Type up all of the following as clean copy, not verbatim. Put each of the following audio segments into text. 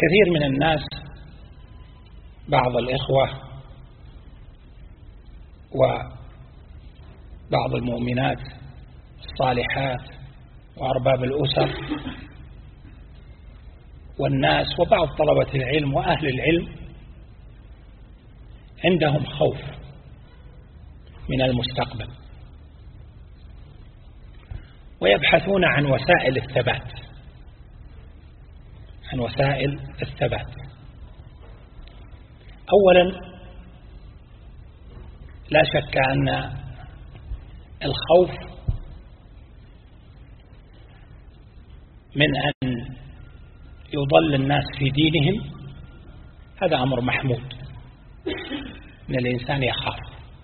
كثير من الناس، بعض الإخوة وبعض المؤمنات الصالحات وأرباب الأسر والناس وبعض طلبة العلم وأهل العلم عندهم خوف من المستقبل، ويبحثون عن وسائل الثبات. أولا، لا شك أن الخوف من أن يضل الناس في دينهم هذا أمر محمود، أن الإنسان يخاف،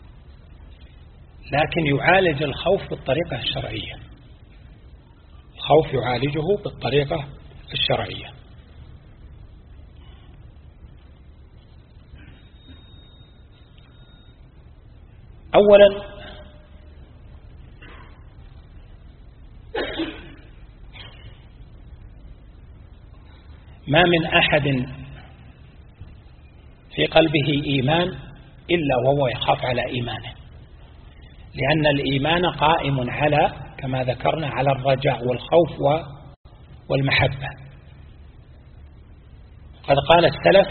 لكن يعالج الخوف بالطريقة الشرعية. الخوف يعالجه بالطريقة الشرعية. أولا، ما من أحد في قلبه إيمان إلا وهو يخاف على إيمانه، لأن الإيمان قائم على، كما ذكرنا، على الرجاء والخوف والمحبة. قد قال السلف: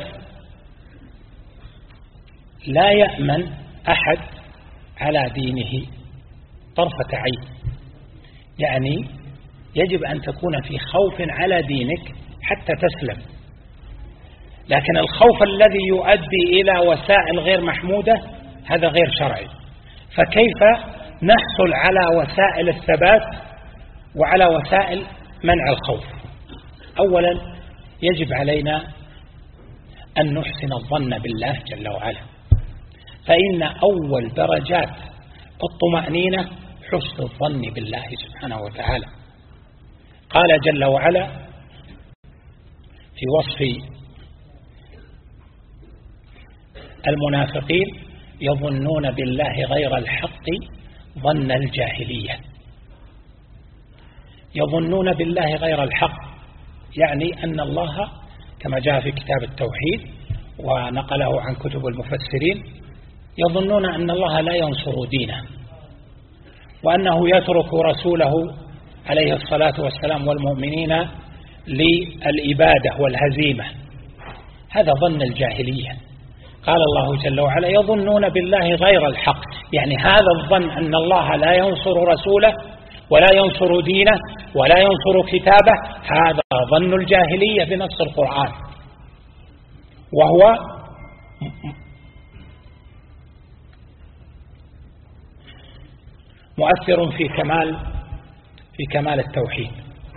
لا يأمن أحد على دينه طرفة عين، يعني يجب أن تكون في خوف على دينك حتى تسلم، لكن الخوف الذي يؤدي إلى وسائل غير محمودة هذا غير شرعي. فكيف نحصل على وسائل الثبات وعلى وسائل منع الخوف؟ أولا، يجب علينا أن نحسن الظن بالله جل وعلا، فإن أول درجات الطمأنينة حسن الظن بالله سبحانه وتعالى. قال جل وعلا في وصف المنافقين: يظنون بالله غير الحق ظن الجاهلية. يظنون بالله غير الحق يعني أن الله، كما جاء في كتاب التوحيد ونقله عن كتب المفسرين، يظنون أن الله لا ينصر دينه، وأنه يترك رسوله عليه الصلاة والسلام والمؤمنين للإبادة والهزيمة. هذا ظن الجاهلية. قال الله جل وعلا: يظنون بالله غير الحق، يعني هذا الظن أن الله لا ينصر رسوله ولا ينصر دينه ولا ينصر كتابه، هذا ظن الجاهلية بنص القرآن، وهو مؤثر في كمال التوحيد.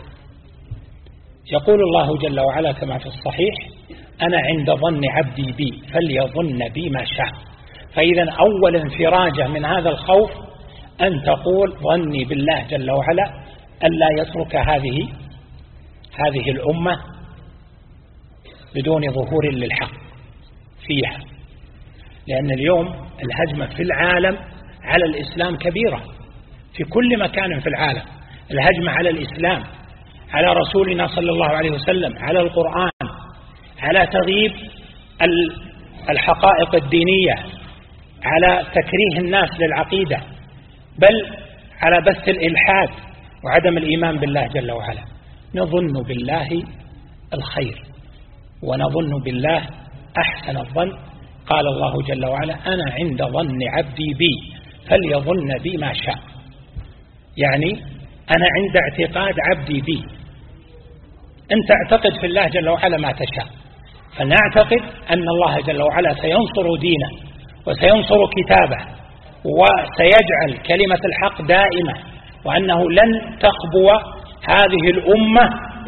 يقول الله جل وعلا كما في الصحيح: أنا عند ظن عبدي بي فليظن بي ما شاء. فإذا أول انفراجة من هذا الخوف أن تقول: ظني بالله جل وعلا ألا يترك هذه الأمة بدون ظهور للحق فيها، لأن اليوم الهجمة في العالم على الإسلام كبيرة، في كل مكان في العالم الهجمة على الإسلام، على رسولنا صلى الله عليه وسلم، على القرآن، على تغييب الحقائق الدينية، على تكريه الناس للعقيدة، بل على بث الإلحاد وعدم الإيمان بالله جل وعلا. نظن بالله الخير ونظن بالله أحسن الظن. قال الله جل وعلا: أنا عند ظن عبدي بي فليظن بي ما شاء، يعني أنا عند اعتقاد عبدي بي. أنت اعتقد في الله جل وعلا ما تشاء، فنعتقد أن الله جل وعلا سينصر دينه وسينصر كتابه وسيجعل كلمة الحق دائمة، وأنه لن تخبو هذه الأمة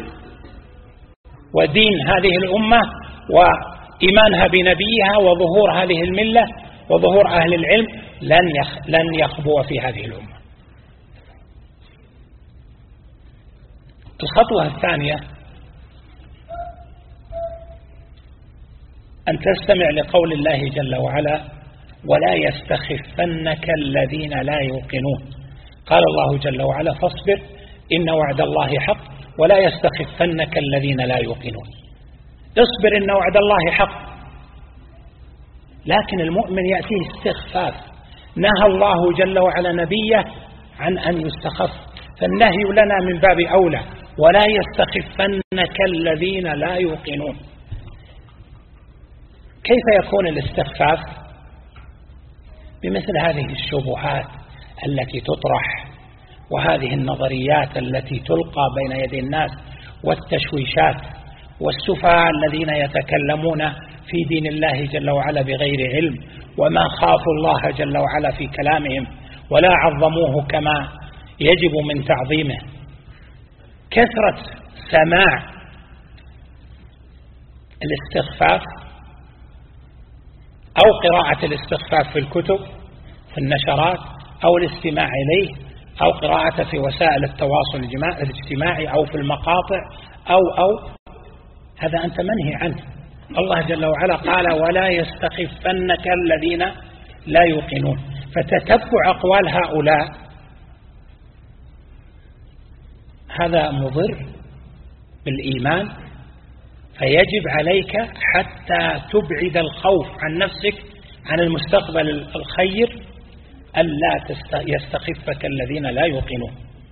ودين هذه الأمة وإيمانها بنبيها وظهور هذه الملة وظهور أهل العلم لن يخبو في هذه الأمة. الخطوة الثانية أن تستمع لقول الله جل وعلا: ولا يستخفنك الذين لا يوقنون. قال الله جل وعلا: فاصبر إن وعد الله حق ولا يستخفنك الذين لا يوقنون. اصبر إن وعد الله حق. لكن المؤمن يأتيه استخفاف، نهى الله جل وعلا نبيه عن أن يستخف، فالنهي لنا من باب أولى. ولا يستخفنك الذين لا يوقنون. كيف يكون الاستخفاف؟ بمثل هذه الشبهات التي تطرح وهذه النظريات التي تلقى بين يدي الناس والتشويشات والسفهاء الذين يتكلمون في دين الله جل وعلا بغير علم وما خافوا الله جل وعلا في كلامهم ولا عظموه كما يجب من تعظيمه. كثرة سماع الاستخفاف أو قراءة الاستخفاف في الكتب في النشرات أو الاستماع إليه أو قراءة في وسائل التواصل الاجتماعي أو في المقاطع أو هذا أنت منهي عنه. الله جل وعلا قال ولا يستخفنك الذين لا يوقنون. فتتبع أقوال هؤلاء هذا مضر بالإيمان، فيجب عليك حتى تبعد الخوف عن نفسك عن المستقبل الخير ألا يستخفك الذين لا يوقنون.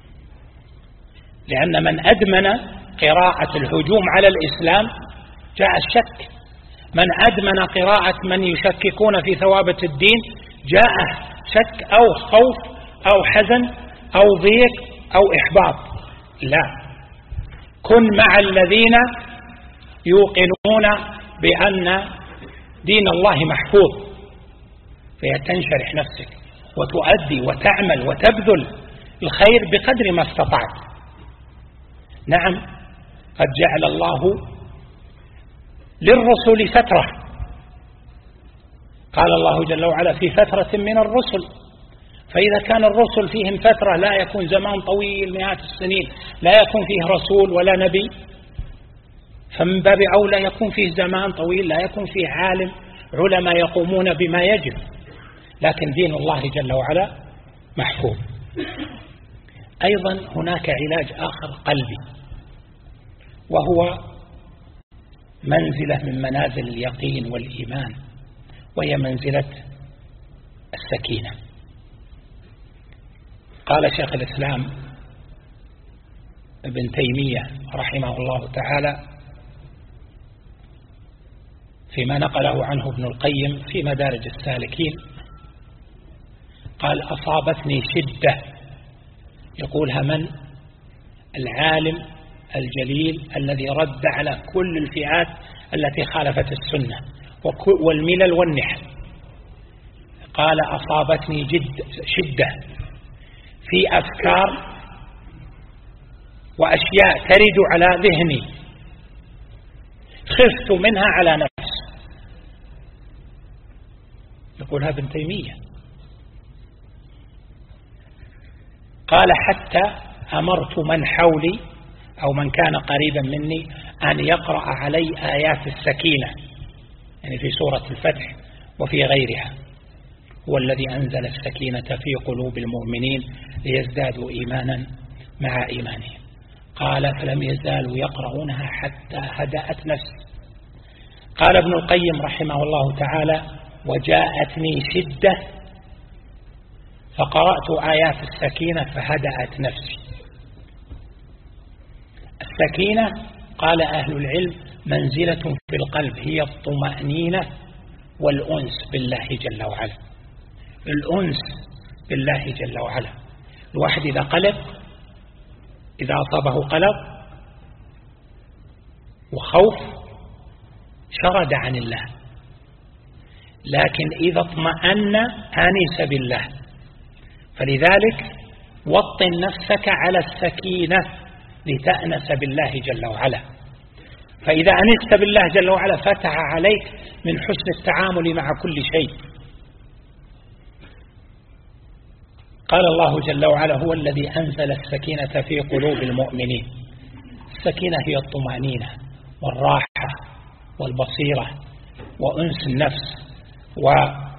لأن من أدمن قراءة الهجوم على الإسلام جاء الشك، من أدمن قراءة من يشككون في ثوابت الدين جاء شك أو خوف أو حزن أو ضيق أو إحباط. لا، كن مع الذين يوقنون بأن دين الله محفوظ، فيتنشرح نفسك وتؤدي وتعمل وتبذل الخير بقدر ما استطعت. نعم، قد جعل الله للرسل فترة، قال الله جل وعلا في فترة من الرسل، فإذا كان الرسل فيهم فترة لا يكون زمان طويل مئات السنين لا يكون فيه رسول ولا نبي، فمن باب أولى يكون فيه زمان طويل لا يكون فيه عالم علماء يقومون بما يجب. لكن دين الله جل وعلا محفوظ. أيضا هناك علاج آخر قلبي، وهو منزلة من منازل اليقين والإيمان، وهي منزلة السكينة. قال شيخ الإسلام ابن تيمية رحمه الله تعالى فيما نقله عنه ابن القيم في مدارج السالكين، قال أصابتني شدة، يقولها من؟ العالم الجليل الذي رد على كل الفئات التي خالفت السنة والملل والنحل. قال أصابتني شدة في أفكار وأشياء ترد على ذهني خفت منها على نفسي. يقولها ابن تيمية. قال حتى أمرت من حولي أو من كان قريبا مني أن يقرأ علي آيات السكينة، يعني في سورة الفتح وفي غيرها، هو الذي أنزل السكينة في قلوب المؤمنين ليزدادوا إيمانا مع إيمانهم. قال فلم يزالوا يقرؤونها حتى هدأت نفسي. قال ابن القيم رحمه الله تعالى وجاءتني شدة فقرأت آيات السكينة فهدأت نفسي. السكينة قال أهل العلم منزلة في القلب، هي الطمأنينة والأنس بالله جل وعلا. الأنس بالله جل وعلا. الواحد إذا قلق، إذا أصابه قلق وخوف شرد عن الله، لكن إذا اطمأن آنس بالله. فلذلك وطن نفسك على السكينة لتأنس بالله جل وعلا. فإذا أنست بالله جل وعلا فتح عليك من حسن التعامل مع كل شيء. قال الله جل وعلا هو الذي أنزل السكينة في قلوب المؤمنين. السكينة هي الطمأنينة والراحة والبصيرة وأنس النفس وتهدئة